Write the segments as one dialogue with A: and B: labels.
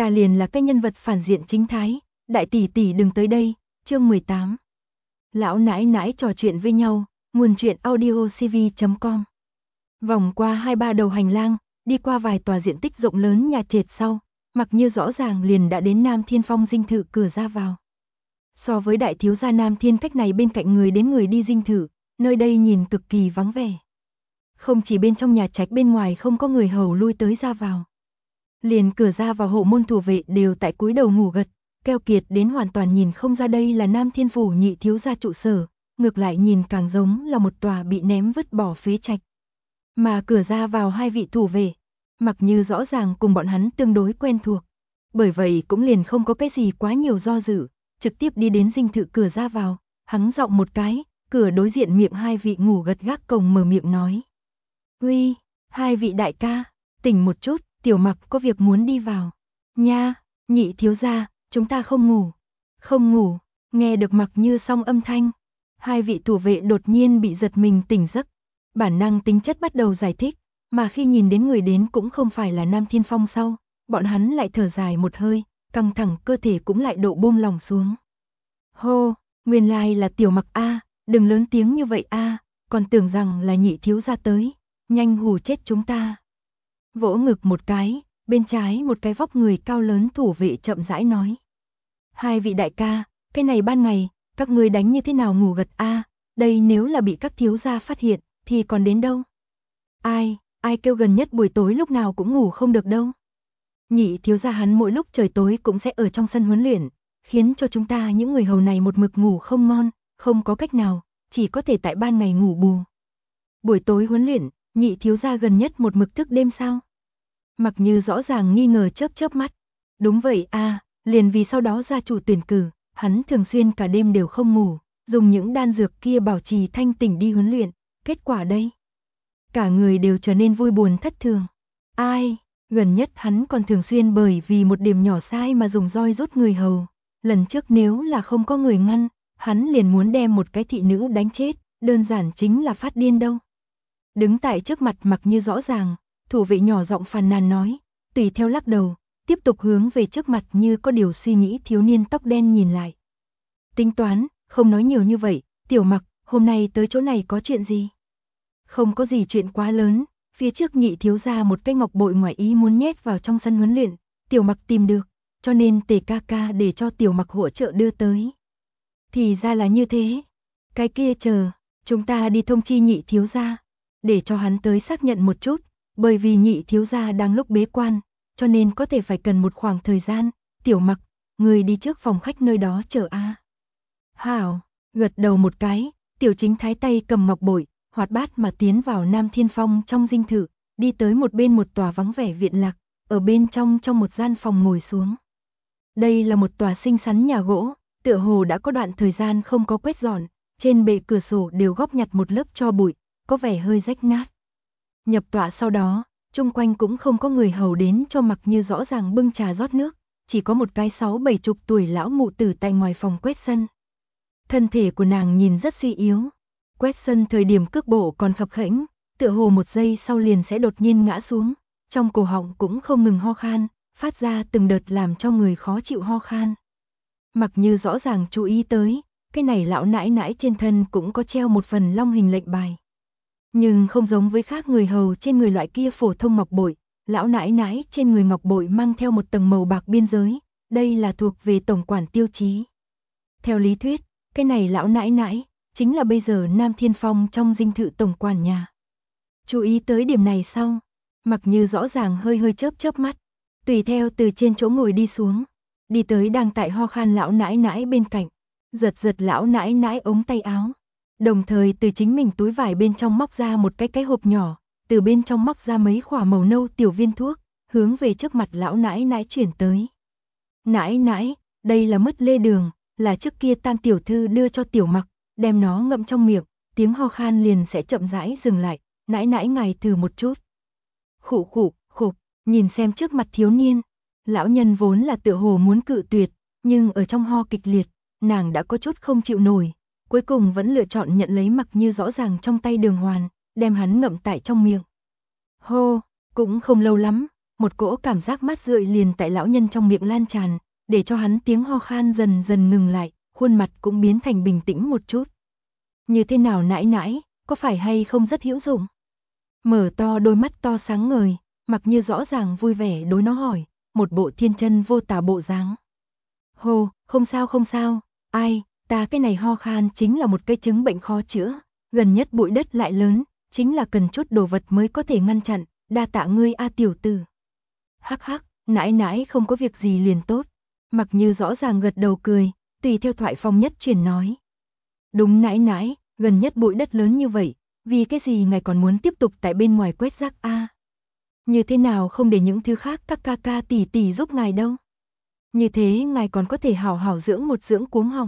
A: ta liền là cái nhân vật phản diện chính thái, đại tỷ tỷ đừng tới đây. Chương 18. Lão nãi nãi trò chuyện với nhau, nguồn truyện audiocv.com. Vòng qua 2-3 đầu hành lang, đi qua vài tòa diện tích rộng lớn nhà trệt sau, Mặc Như rõ ràng liền đã đến Nam Thiên Phong dinh thự cửa ra vào. So với đại thiếu gia Nam Thiên cách này bên cạnh người đến người đi dinh thự, nơi đây nhìn cực kỳ vắng vẻ. Không chỉ bên trong nhà trạch, bên ngoài không có người hầu lui tới ra vào. Liền cửa ra vào hộ môn thủ vệ đều tại cúi đầu ngủ gật, keo kiệt đến hoàn toàn nhìn không ra đây là Nam Thiên phủ nhị thiếu gia trụ sở, ngược lại nhìn càng giống là một tòa bị ném vứt bỏ phế trạch. Mà cửa ra vào hai vị thủ vệ, Mặc Như rõ ràng cùng bọn hắn tương đối quen thuộc, bởi vậy cũng liền không có cái gì quá nhiều do dự, trực tiếp đi đến dinh thự cửa ra vào, hắn giọng một cái, cửa đối diện miệng hai vị ngủ gật gác cổng mở miệng nói: "Uy, hai vị đại ca, tỉnh một chút, tiểu Mặc có việc muốn đi vào." "Nha, nhị thiếu gia, chúng ta không ngủ." "Không ngủ?" Nghe được Mặc Như song âm thanh, hai vị thủ vệ đột nhiên bị giật mình tỉnh giấc, bản năng tính chất bắt đầu giải thích, mà khi nhìn đến người đến cũng không phải là Nam Thiên Phong sau, bọn hắn lại thở dài một hơi, căng thẳng cơ thể cũng lại độ buông lỏng xuống. Hô, nguyên lai là tiểu Mặc a, đừng lớn tiếng như vậy a, còn tưởng rằng là nhị thiếu gia tới, nhanh hù chết chúng ta. Vỗ ngực một cái, bên trái một cái vóc người cao lớn thủ vệ chậm rãi nói: "Hai vị đại ca, cái này ban ngày, các ngươi đánh như thế nào ngủ gật a, đây nếu là bị các thiếu gia phát hiện, thì còn đến đâu?" Ai kêu gần nhất buổi tối lúc nào cũng ngủ không được đâu. Nhị thiếu gia hắn mỗi lúc trời tối cũng sẽ ở trong sân huấn luyện, khiến cho chúng ta những người hầu này một mực ngủ không ngon, không có cách nào, chỉ có thể tại ban ngày ngủ bù. Buổi tối huấn luyện, nhị thiếu gia gần nhất một mực thức đêm sao? Mặc Như rõ ràng nghi ngờ chớp chớp mắt. Đúng vậy a, liền vì sau đó gia chủ tuyển cử, hắn thường xuyên cả đêm đều không ngủ, dùng những đan dược kia bảo trì thanh tỉnh đi huấn luyện, kết quả đây, cả người đều trở nên vui buồn thất thường. Gần nhất hắn còn thường xuyên bởi vì một điểm nhỏ sai mà dùng roi rút người hầu. Lần trước nếu là không có người ngăn, hắn liền muốn đem một cái thị nữ đánh chết, đơn giản chính là phát điên đâu. Đứng tại trước mặt Mặc Như rõ ràng, thủ vệ nhỏ giọng phàn nàn nói, tùy theo lắc đầu, tiếp tục hướng về trước mặt như có điều suy nghĩ thiếu niên tóc đen nhìn lại. Tính toán, không nói nhiều như vậy, tiểu Mặc, hôm nay tới chỗ này có chuyện gì? Không có gì chuyện quá lớn, phía trước nhị thiếu gia một cái ngọc bội ngoài ý muốn nhét vào trong sân huấn luyện, tiểu Mặc tìm được, cho nên Tề ca ca để cho tiểu Mặc hỗ trợ đưa tới. Thì ra là như thế, cái kia chờ, chúng ta đi thông chi nhị thiếu gia, để cho hắn tới xác nhận một chút, bởi vì nhị thiếu gia đang lúc bế quan, cho nên có thể phải cần một khoảng thời gian, tiểu Mặc, người đi trước phòng khách nơi đó chờ a. Hảo, gật đầu một cái, tiểu chính thái tay cầm ngọc bội, hoạt bát mà tiến vào Nam Thiên Phong trong dinh thự, đi tới một bên một tòa vắng vẻ viện lạc, ở bên trong một gian phòng ngồi xuống. Đây là một tòa xinh xắn nhà gỗ, tựa hồ đã có đoạn thời gian không có quét dọn, trên bệ cửa sổ đều góp nhặt một lớp tro bụi, có vẻ hơi rách nát. Nhập tọa sau đó, chung quanh cũng không có người hầu đến cho Mặc Như rõ ràng bưng trà rót nước, chỉ có một cái 60-70 tuổi lão mụ tử tại ngoài phòng quét sân. Thân thể của nàng nhìn rất suy yếu. Quét sân thời điểm cước bộ còn khập khẽnh, tựa hồ một giây sau liền sẽ đột nhiên ngã xuống, trong cổ họng cũng không ngừng ho khan, phát ra từng đợt làm cho người khó chịu ho khan. Mặc Như rõ ràng chú ý tới, cái này lão nãi nãi trên thân cũng có treo một phần long hình lệnh bài. Nhưng không giống với khác người hầu trên người loại kia phổ thông ngọc bội, lão nãi nãi trên người ngọc bội mang theo một tầng màu bạc biên giới, đây là thuộc về tổng quản tiêu chí. Theo lý thuyết, cái này lão nãi nãi chính là bây giờ Nam Thiên Phong trong dinh thự tổng quản nhà. Chú ý tới điểm này sau, Mặc Như rõ ràng hơi chớp chớp mắt, tùy theo từ trên chỗ ngồi đi xuống, đi tới đang tại ho khan lão nãi nãi bên cạnh, giật lão nãi nãi ống tay áo, đồng thời từ chính mình túi vải bên trong móc ra một cái hộp nhỏ, từ bên trong móc ra mấy khỏa màu nâu tiểu viên thuốc, hướng về trước mặt lão nãi nãi chuyển tới. Nãi nãi, đây là mứt lê đường, là trước kia Tam tiểu thư đưa cho tiểu Mặc, đem nó ngậm trong miệng, tiếng ho khan liền sẽ chậm rãi dừng lại, nãi nãi ngài thử một chút. Khụ, nhìn xem trước mặt thiếu niên, lão nhân vốn là tựa hồ muốn cự tuyệt, nhưng ở trong ho kịch liệt, nàng đã có chút không chịu nổi, cuối cùng vẫn lựa chọn nhận lấy Mặc Như rõ ràng trong tay đường hoàn, đem hắn ngậm tại trong miệng. Hô, cũng không lâu lắm, một cỗ cảm giác mát rượi liền tại lão nhân trong miệng lan tràn, để cho hắn tiếng ho khan dần dần ngừng lại, khuôn mặt cũng biến thành bình tĩnh một chút. Như thế nào nãi nãi, có phải hay không rất hữu dụng? Mở to đôi mắt to sáng ngời, Mặc Như rõ ràng vui vẻ đối nó hỏi, một bộ thiên chân vô tà bộ dáng. Hồ, không sao, ai, ta cái này ho khan chính là một cái chứng bệnh khó chữa, gần nhất bụi đất lại lớn, chính là cần chút đồ vật mới có thể ngăn chặn, đa tạ ngươi a tiểu tử. Hắc hắc, nãi nãi không có việc gì liền tốt. Mặc Như rõ ràng gật đầu cười, tùy theo thoại phong nhất chuyển nói. Đúng nãi nãi, gần nhất bụi đất lớn như vậy, vì cái gì ngài còn muốn tiếp tục tại bên ngoài quét rác a? Như thế nào không để những thứ khác các ca ca tỷ tỷ giúp ngài đâu? Như thế ngài còn có thể hảo hảo dưỡng một dưỡng cuống họng.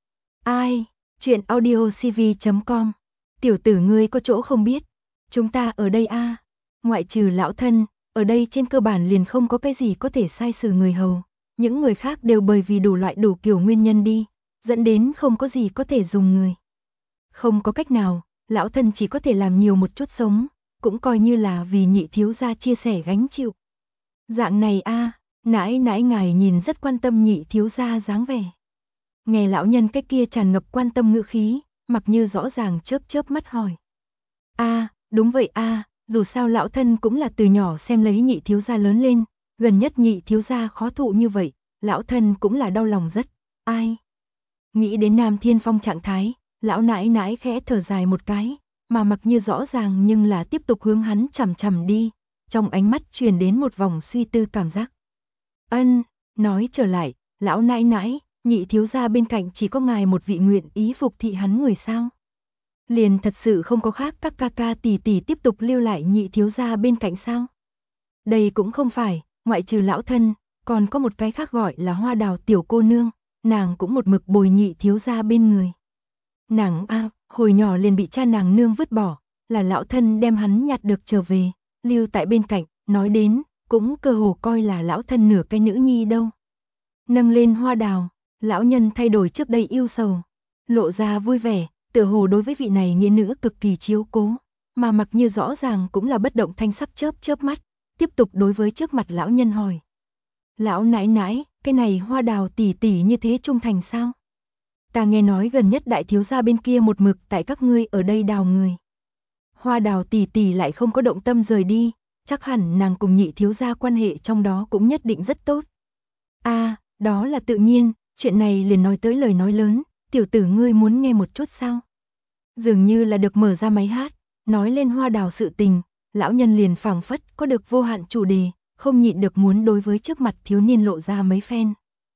A: Ai, chuyện audiocv.com. Tiểu tử ngươi có chỗ không biết, chúng ta ở đây a, ngoại trừ lão thân, ở đây trên cơ bản liền không có cái gì có thể sai xử người hầu, những người khác đều bởi vì đủ loại đủ kiểu nguyên nhân đi, dẫn đến không có gì có thể dùng người. Không có cách nào, lão thân chỉ có thể làm nhiều một chút sống, cũng coi như là vì nhị thiếu gia chia sẻ gánh chịu. Dạng này a, nãi nãi ngài nhìn rất quan tâm nhị thiếu gia dáng vẻ. Nghe lão nhân cái kia tràn ngập quan tâm ngữ khí, Mặc Như rõ ràng chớp chớp mắt hỏi. A, đúng vậy a, dù sao lão thân cũng là từ nhỏ xem lấy nhị thiếu gia lớn lên, gần nhất nhị thiếu gia khó thụ như vậy, lão thân cũng là đau lòng rất. Ai? Nghĩ đến Nam Thiên Phong trạng thái, lão nãi nãi khẽ thở dài một cái, mà Mặc Như rõ ràng nhưng là tiếp tục hướng hắn chằm chằm đi, trong ánh mắt truyền đến một vòng suy tư cảm giác. Ân, nói trở lại, lão nãi nãi, nhị thiếu gia bên cạnh chỉ có ngài một vị nguyện ý phục thị hắn người sao? Liền thật sự không có khác các ca ca tỷ tỷ tiếp tục lưu lại nhị thiếu gia bên cạnh sao? Đây cũng không phải, ngoại trừ lão thân, còn có một cái khác gọi là Hoa Đào tiểu cô nương, nàng cũng một mực bồi nhị thiếu gia bên người. Nàng a, hồi nhỏ liền bị cha nàng nương vứt bỏ, là lão thân đem hắn nhặt được trở về, lưu tại bên cạnh, nói đến, cũng cơ hồ coi là lão thân nửa cái nữ nhi đâu. Nâng lên Hoa Đào, lão nhân thay đổi trước đây yêu sầu, lộ ra vui vẻ, tựa hồ đối với vị này nghĩa nữ cực kỳ chiếu cố, mà Mặc Như rõ ràng cũng là bất động thanh sắc chớp chớp mắt, tiếp tục đối với trước mặt lão nhân hỏi. Lão nãi nãi, cái này Hoa Đào tỷ tỷ như thế trung thành sao? Ta nghe nói gần nhất đại thiếu gia bên kia một mực tại các ngươi ở đây đào người. Hoa Đào tỷ tỷ lại không có động tâm rời đi, chắc hẳn nàng cùng nhị thiếu gia quan hệ trong đó cũng nhất định rất tốt. A, đó là tự nhiên, chuyện này liền nói tới lời nói lớn, tiểu tử ngươi muốn nghe một chút sao? Dường như là được mở ra máy hát, nói lên Hoa Đào sự tình, lão nhân liền phảng phất có được vô hạn chủ đề, không nhịn được muốn đối với trước mặt thiếu niên lộ ra mấy phen.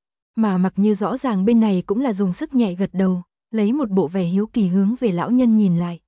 A: Mà Mặc Như rõ ràng bên này cũng là dùng sức nhẹ gật đầu, lấy một bộ vẻ hiếu kỳ hướng về lão nhân nhìn lại.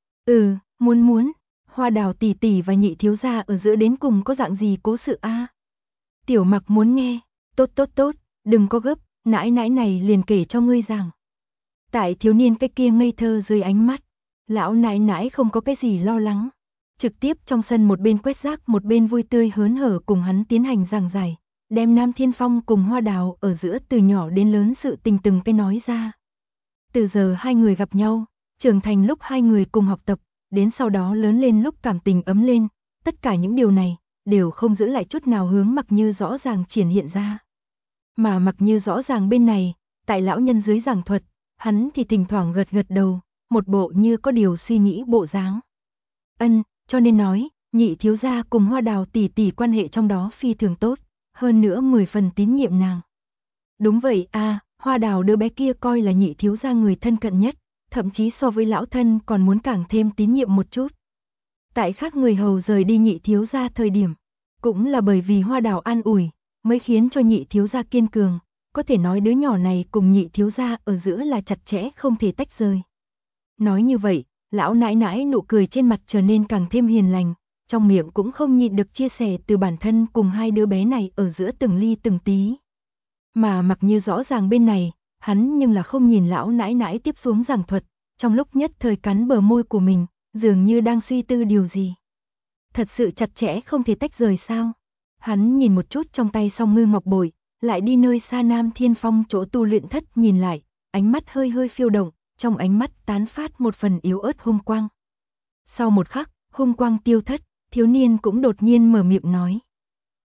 A: Muốn, Hoa Đào tỷ tỷ và nhị thiếu gia ở giữa đến cùng có dạng gì cố sự a? Tiểu Mặc muốn nghe, tốt, đừng có gấp, nãi nãi này liền kể cho ngươi rằng. Tại thiếu niên cái kia ngây thơ dưới ánh mắt, lão nãi nãi không có cái gì lo lắng, trực tiếp trong sân một bên quét rác một bên vui tươi hớn hở cùng hắn tiến hành giảng giải, đem Nam Thiên Phong cùng Hoa Đào ở giữa từ nhỏ đến lớn sự tình từng cái nói ra. Từ giờ hai người gặp nhau, trưởng thành lúc hai người cùng học tập, đến sau đó lớn lên lúc cảm tình ấm lên, tất cả những điều này đều không giữ lại chút nào hướng Mặc Như rõ ràng triển hiện ra. Mà Mặc Như rõ ràng bên này, tại lão nhân dưới giảng thuật, hắn thì thỉnh thoảng gật gật đầu, một bộ như có điều suy nghĩ bộ dáng. Cho nên nói, nhị thiếu gia cùng Hoa Đào tỷ tỷ quan hệ trong đó phi thường tốt, hơn nữa 10 phần tín nhiệm nàng. Đúng vậy a, Hoa Đào đứa bé kia coi là nhị thiếu gia người thân cận nhất, thậm chí so với lão thân còn muốn càng thêm tín nhiệm một chút. Tại khác người hầu rời đi nhị thiếu gia thời điểm, cũng là bởi vì Hoa Đào an ủi, mới khiến cho nhị thiếu gia kiên cường, có thể nói đứa nhỏ này cùng nhị thiếu gia ở giữa là chặt chẽ không thể tách rời. Nói như vậy, lão nãi nãi nụ cười trên mặt trở nên càng thêm hiền lành, trong miệng cũng không nhịn được chia sẻ từ bản thân cùng hai đứa bé này ở giữa từng ly từng tí. Mà Mặc Như rõ ràng bên này, hắn nhưng là không nhìn lão nãi nãi tiếp xuống giảng thuật, trong lúc nhất thời cắn bờ môi của mình, dường như đang suy tư điều gì. Thật sự chặt chẽ không thể tách rời sao? Hắn nhìn một chút trong tay song ngư ngọc bội, lại đi nơi xa Nam Thiên Phong chỗ tu luyện thất nhìn lại, ánh mắt hơi hơi phiêu động, trong ánh mắt tán phát một phần yếu ớt hung quang. Sau một khắc, hung quang tiêu thất, thiếu niên cũng đột nhiên mở miệng nói.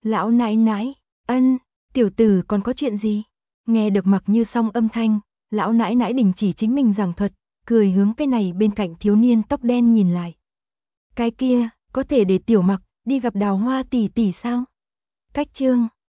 A: Lão nãi nãi, ân, tiểu tử còn có chuyện gì? Nghe được Mặc Như Song âm thanh, lão nãi nãi đình chỉ chính mình giảng thuật, cười hướng cái này bên cạnh thiếu niên tóc đen nhìn lại. Cái kia, có thể để tiểu Mặc đi gặp Đào Hoa tỷ tỷ sao? Cách chương